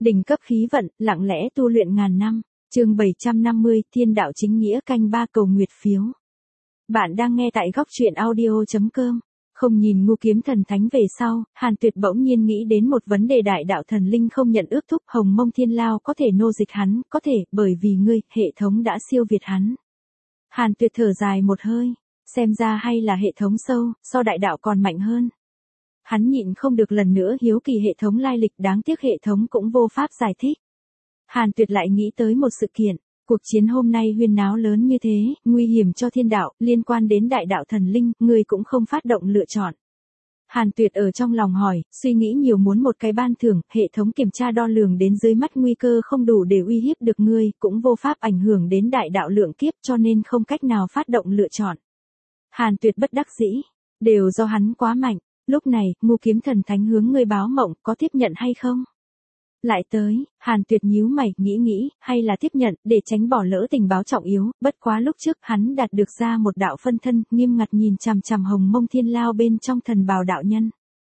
Đỉnh cấp khí vận, lặng lẽ tu luyện ngàn năm. Chương 750, Thiên đạo chính nghĩa canh ba cầu nguyệt phiếu. Bạn đang nghe tại góc truyện audio.com. Không nhìn Ngũ Kiếm Thần Thánh về sau, Hàn Tuyệt bỗng nhiên nghĩ đến một vấn đề, đại đạo thần linh không nhận ước thúc, Hồng Mông Thiên Lao có thể nô dịch hắn, có thể, bởi vì ngươi, hệ thống đã siêu việt hắn. Hàn Tuyệt thở dài một hơi, xem ra hay là hệ thống sâu, so đại đạo còn mạnh hơn. Hắn nhịn không được lần nữa hiếu kỳ hệ thống lai lịch, đáng tiếc hệ thống cũng vô pháp giải thích. Hàn Tuyệt lại nghĩ tới một sự kiện, cuộc chiến hôm nay huyên náo lớn như thế, nguy hiểm cho thiên đạo, liên quan đến đại đạo thần linh, người cũng không phát động lựa chọn. Hàn Tuyệt ở trong lòng hỏi, suy nghĩ nhiều muốn một cái ban thưởng, hệ thống kiểm tra đo lường đến dưới mắt nguy cơ không đủ để uy hiếp được ngươi, cũng vô pháp ảnh hưởng đến đại đạo lượng kiếp, cho nên không cách nào phát động lựa chọn. Hàn Tuyệt bất đắc dĩ, đều do hắn quá mạnh. Lúc này, Ngũ Kiếm Thần Thánh hướng ngươi báo mộng, có tiếp nhận hay không? Lại tới, Hàn Tuyệt nhíu mày, nghĩ, hay là tiếp nhận, để tránh bỏ lỡ tình báo trọng yếu, bất quá lúc trước hắn đạt được ra một đạo phân thân, nghiêm ngặt nhìn chằm chằm Hồng Mông Thiên Lao bên trong thần bào đạo nhân.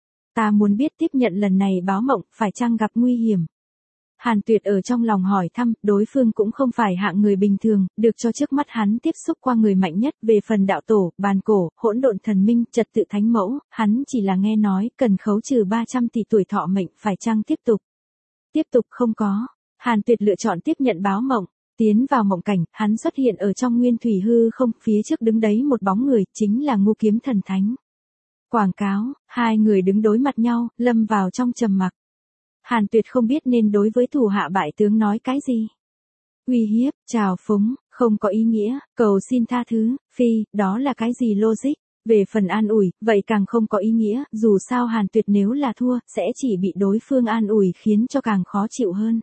Ta muốn biết tiếp nhận lần này báo mộng, phải chăng gặp nguy hiểm? Hàn Tuyệt ở trong lòng hỏi thăm, đối phương cũng không phải hạng người bình thường, được cho trước mắt hắn tiếp xúc qua người mạnh nhất, về phần đạo tổ, bàn cổ, hỗn độn thần minh, trật tự thánh mẫu, hắn chỉ là nghe nói, cần khấu trừ 300 tỷ tuổi thọ mệnh, phải chăng tiếp tục? Tiếp tục không có. Hàn Tuyệt lựa chọn tiếp nhận báo mộng, tiến vào mộng cảnh, hắn xuất hiện ở trong nguyên thủy hư không, phía trước đứng đấy một bóng người, chính là Ngũ Kiếm Thần Thánh. Quảng cáo, hai người đứng đối mặt nhau, lâm vào trong trầm mặc. Hàn Tuyệt không biết nên đối với thủ hạ bại tướng nói cái gì. Uy hiếp, trào phúng, không có ý nghĩa, cầu xin tha thứ, phi, đó là cái gì logic. Về phần an ủi, vậy càng không có ý nghĩa, dù sao Hàn Tuyệt nếu là thua, sẽ chỉ bị đối phương an ủi khiến cho càng khó chịu hơn.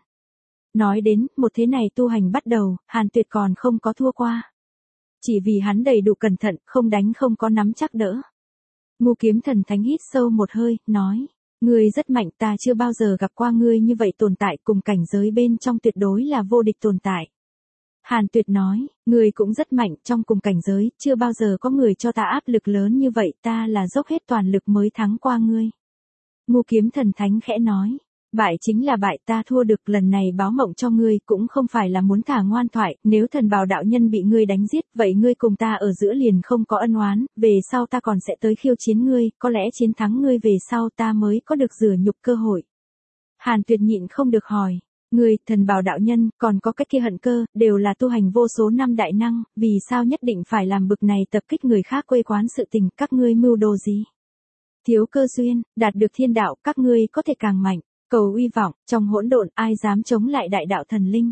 Nói đến, một thế này tu hành bắt đầu, Hàn Tuyệt còn không có thua qua. Chỉ vì hắn đầy đủ cẩn thận, không đánh không có nắm chắc đỡ. Ngũ Kiếm Thần Thánh hít sâu một hơi, nói. Ngươi rất mạnh, ta chưa bao giờ gặp qua ngươi như vậy tồn tại, cùng cảnh giới bên trong tuyệt đối là vô địch tồn tại. Hàn Tuyệt nói, ngươi cũng rất mạnh, trong cùng cảnh giới, chưa bao giờ có người cho ta áp lực lớn như vậy, ta là dốc hết toàn lực mới thắng qua ngươi. Ngũ Kiếm Thần Thánh khẽ nói, bại chính là bại, ta thua được, lần này báo mộng cho ngươi cũng không phải là muốn thả ngoan thoại, nếu thần bào đạo nhân bị ngươi đánh giết, vậy ngươi cùng ta ở giữa liền không có ân oán, về sau ta còn sẽ tới khiêu chiến ngươi, có lẽ chiến thắng ngươi về sau ta mới có được rửa nhục cơ hội. Hàn Tuyệt nhịn không được hỏi. Người, thần bào đạo nhân, còn có cách kia hận cơ, đều là tu hành vô số năm đại năng, vì sao nhất định phải làm bực này tập kích người khác quê quán sự tình, các ngươi mưu đồ gì? Thiếu cơ duyên, đạt được thiên đạo, các ngươi có thể càng mạnh, cầu uy vọng, trong hỗn độn, ai dám chống lại đại đạo thần linh?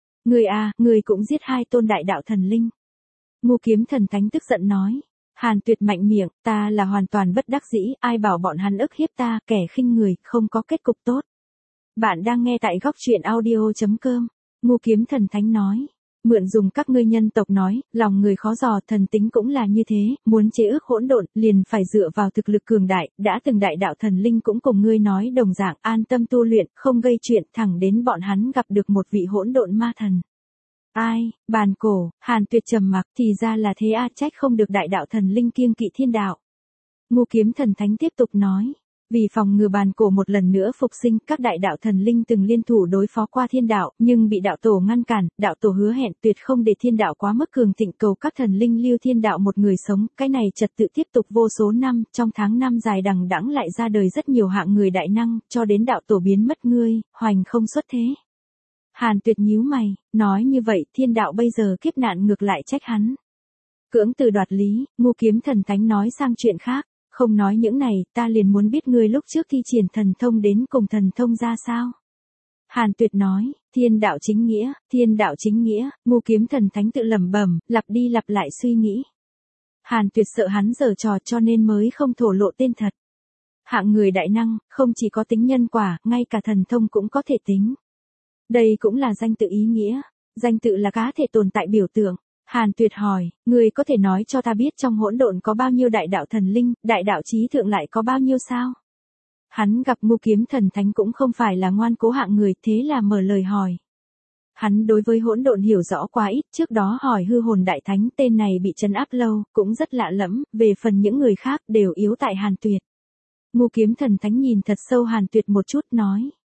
Người cũng giết hai tôn đại đạo thần linh. Ngũ Kiếm Thần Thánh tức giận nói. Hàn Tuyệt mạnh miệng, ta là hoàn toàn bất đắc dĩ, ai bảo bọn hắn ức hiếp ta, kẻ khinh người, không có kết cục tốt. Bạn đang nghe tại góc truyện audio.com. Ngũ Kiếm Thần Thánh nói. Mượn dùng các ngươi nhân tộc nói, lòng người khó dò, thần tính cũng là như thế, muốn chế ước hỗn độn, liền phải dựa vào thực lực cường đại, đã từng đại đạo thần linh cũng cùng ngươi nói đồng dạng, an tâm tu luyện, không gây chuyện, thẳng đến bọn hắn gặp được một vị hỗn độn ma thần. Ai, bàn cổ, Hàn Tuyệt trầm mặc, thì ra là thế a, trách không được đại đạo thần linh kiêng kỵ thiên đạo. Ngũ Kiếm Thần Thánh tiếp tục nói. Vì phòng ngừa bàn cổ một lần nữa phục sinh, các đại đạo thần linh từng liên thủ đối phó qua thiên đạo, nhưng bị đạo tổ ngăn cản, đạo tổ hứa hẹn tuyệt không để thiên đạo quá mức cường thịnh, cầu các thần linh lưu thiên đạo một người sống, cái này trật tự tiếp tục vô số năm, trong tháng năm dài đằng đẵng lại ra đời rất nhiều hạng người đại năng, cho đến đạo tổ biến mất ngươi, hoành không xuất thế. Hàn Tuyệt nhíu mày, nói như vậy, thiên đạo bây giờ kiếp nạn ngược lại trách hắn. Cưỡng từ đoạt lý, Ngũ Kiếm Thần Thánh nói sang chuyện khác. Không nói những này, ta liền muốn biết ngươi lúc trước thi triển thần thông đến cùng thần thông ra sao. Hàn Tuyệt nói, thiên đạo chính nghĩa, Ngũ Kiếm Thần Thánh tự lẩm bẩm, lặp đi lặp lại suy nghĩ. Hàn Tuyệt sợ hắn giở trò cho nên mới không thổ lộ tên thật. Hạng người đại năng, không chỉ có tính nhân quả, ngay cả thần thông cũng có thể tính. Đây cũng là danh tự ý nghĩa, danh tự là cá thể tồn tại biểu tượng. Hàn Tuyệt hỏi, người có thể nói cho ta biết trong hỗn độn có bao nhiêu đại đạo thần linh, đại đạo chí thượng lại có bao nhiêu sao? Hắn gặp Ngũ Kiếm Thần Thánh cũng không phải là ngoan cố hạng người, thế là mở lời hỏi. Hắn đối với hỗn độn hiểu rõ quá ít, trước đó hỏi hư hồn đại thánh, tên này bị trấn áp lâu, cũng rất lạ lẫm, về phần những người khác đều yếu tại Hàn Tuyệt. Ngũ Kiếm Thần Thánh nhìn thật sâu Hàn Tuyệt một chút, nói.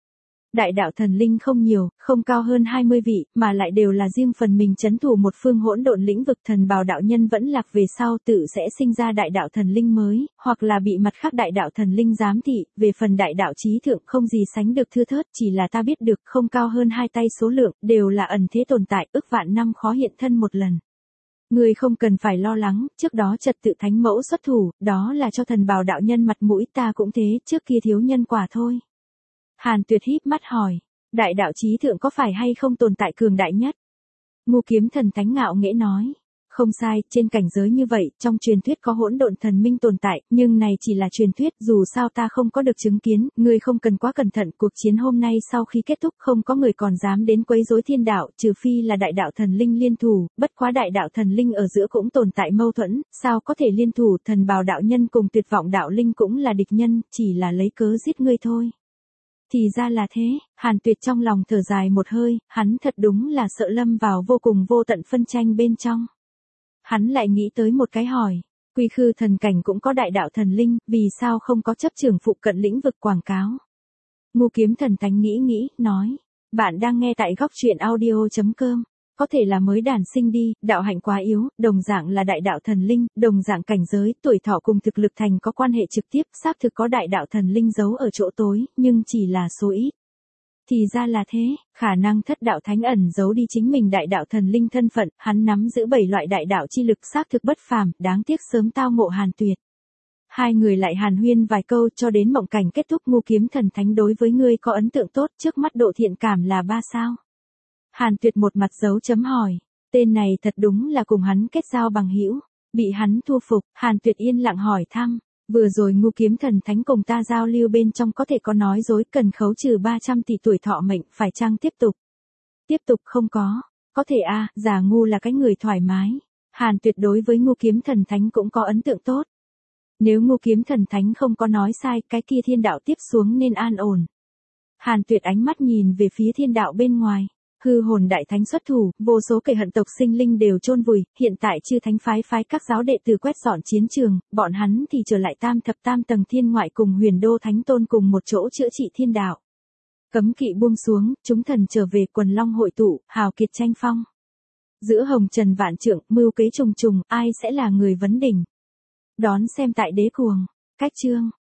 Đại đạo thần linh không nhiều, không cao hơn 20 vị, mà lại đều là riêng phần mình trấn thủ một phương hỗn độn lĩnh vực. Thần bào đạo nhân vẫn lạc về sau tự sẽ sinh ra đại đạo thần linh mới, hoặc là bị mặt khác đại đạo thần linh giám thị. Về phần đại đạo trí thượng không gì sánh được thưa thớt, chỉ là ta biết được không cao hơn 2 tay số lượng, đều là ẩn thế tồn tại, ức vạn năm khó hiện thân một lần. Ngươi không cần phải lo lắng, trước đó trật tự thánh mẫu xuất thủ, đó là cho thần bào đạo nhân mặt mũi, ta cũng thế, trước kia thiếu nhân quả thôi. Hàn Tuyệt híp mắt hỏi, đại đạo chí thượng có phải hay không tồn tại cường đại nhất? Ngô Kiếm Thần Thánh ngạo nghễ nói, không sai, trên cảnh giới như vậy, trong truyền thuyết có hỗn độn thần minh tồn tại, nhưng này chỉ là truyền thuyết, dù sao ta không có được chứng kiến, ngươi không cần quá cẩn thận, cuộc chiến hôm nay sau khi kết thúc không có người còn dám đến quấy rối thiên đạo, trừ phi là đại đạo thần linh liên thủ, bất quá đại đạo thần linh ở giữa cũng tồn tại mâu thuẫn, sao có thể liên thủ, thần bào đạo nhân cùng tuyệt vọng đạo linh cũng là địch nhân, chỉ là lấy cớ giết ngươi thôi. Thì ra là thế, Hàn Tuyệt trong lòng thở dài một hơi, hắn thật đúng là sợ lâm vào vô cùng vô tận phân tranh bên trong. Hắn lại nghĩ tới một cái hỏi, Quy Khư thần cảnh cũng có đại đạo thần linh, vì sao không có chấp trưởng phụ cận lĩnh vực quảng cáo? Ngô Kiếm Thần Thánh nghĩ, nói, bạn đang nghe tại góc truyện audio.com. Có thể là mới đản sinh đi, đạo hạnh quá yếu, đồng dạng là đại đạo thần linh, đồng dạng cảnh giới, tuổi thọ cùng thực lực thành có quan hệ trực tiếp, xác thực có đại đạo thần linh giấu ở chỗ tối, nhưng chỉ là số ít. Thì ra là thế, khả năng thất đạo thánh ẩn giấu đi chính mình đại đạo thần linh thân phận, hắn nắm giữ 7 loại đại đạo chi lực xác thực bất phàm, đáng tiếc sớm tao ngộ Hàn Tuyệt. Hai người lại hàn huyên vài câu cho đến mộng cảnh kết thúc. Ngô Kiếm Thần Thánh đối với ngươi có ấn tượng tốt, trước mắt độ thiện cảm là 3 sao. Hàn Tuyệt một mặt dấu chấm hỏi, tên này thật đúng là cùng hắn kết giao bằng hữu, bị hắn thua phục. Hàn Tuyệt yên lặng hỏi thăm, vừa rồi Ngô Kiếm Thần Thánh cùng ta giao lưu bên trong có thể có nói dối, cần khấu trừ 300 tỷ tuổi thọ mệnh, phải chăng tiếp tục? Tiếp tục không có thể a, giả ngu là cái người thoải mái. Hàn Tuyệt đối với Ngô Kiếm Thần Thánh cũng có ấn tượng tốt. Nếu Ngô Kiếm Thần Thánh không có nói sai, cái kia thiên đạo tiếp xuống nên an ổn. Hàn Tuyệt ánh mắt nhìn về phía thiên đạo bên ngoài. Hư hồn đại thánh xuất thủ, vô số kẻ hận tộc sinh linh đều chôn vùi, hiện tại chư thánh phái các giáo đệ tử quét dọn chiến trường, bọn hắn thì trở lại tam thập tam tầng thiên ngoại cùng Huyền Đô Thánh Tôn cùng một chỗ chữa trị thiên đạo. Cấm kỵ buông xuống, chúng thần trở về, quần long hội tụ, hào kiệt tranh phong. Giữa hồng trần vạn trượng, mưu kế trùng trùng, ai sẽ là người vấn đỉnh? Đón xem tại Đế Cuồng. Cách chương